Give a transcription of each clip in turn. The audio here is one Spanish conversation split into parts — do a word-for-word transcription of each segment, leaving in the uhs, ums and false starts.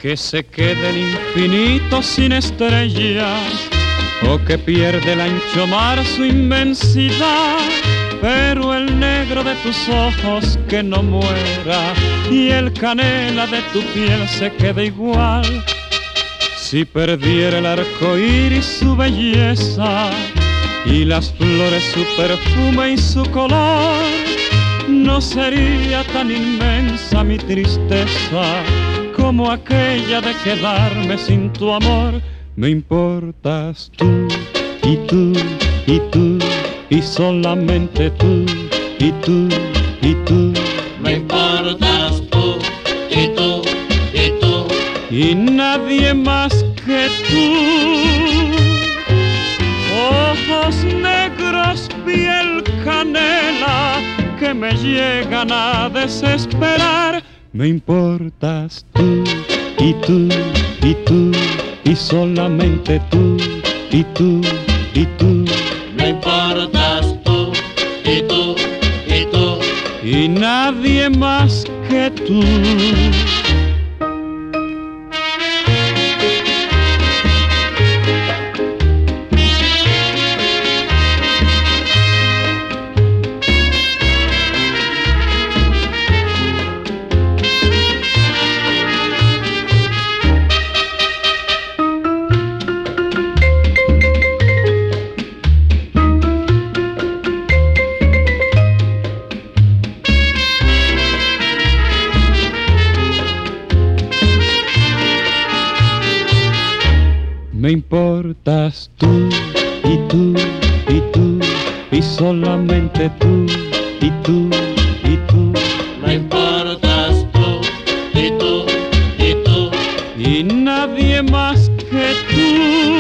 Que se quede el infinito sin estrellas, o que pierde el ancho mar su inmensidad, pero el negro de tus ojos que no muera, y el canela de tu piel se quede igual. Si perdiera el arco iris su belleza, y las flores su perfume y su color, no sería tan inmensa mi tristeza como aquella de quedarme sin tu amor. Me importas tú, y tú, y tú, y solamente tú, y tú, y tú. Me importas tú, y tú, y tú, y nadie más que tú. Ojos negros, piel canela, que me llegan a desesperar. Me importas tú, y tú, y tú, y solamente tú, y tú, y tú. me importas tú, y tú, y tú, y nadie más que tú. Me importas tú, y tú, y tú, y solamente tú, y tú, y tú. me importas tú, y tú, y tú, y nadie más que tú.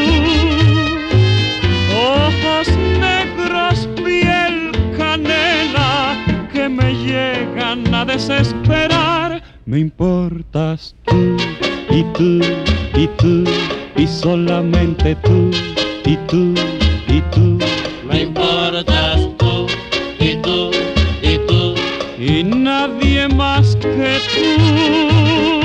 Ojos negros, piel canela, que me llegan a desesperar. Me importas tú, y tú, y tú, y solamente tú, y tú, y tú. me importas tú, y tú, y tú, y nadie más que tú.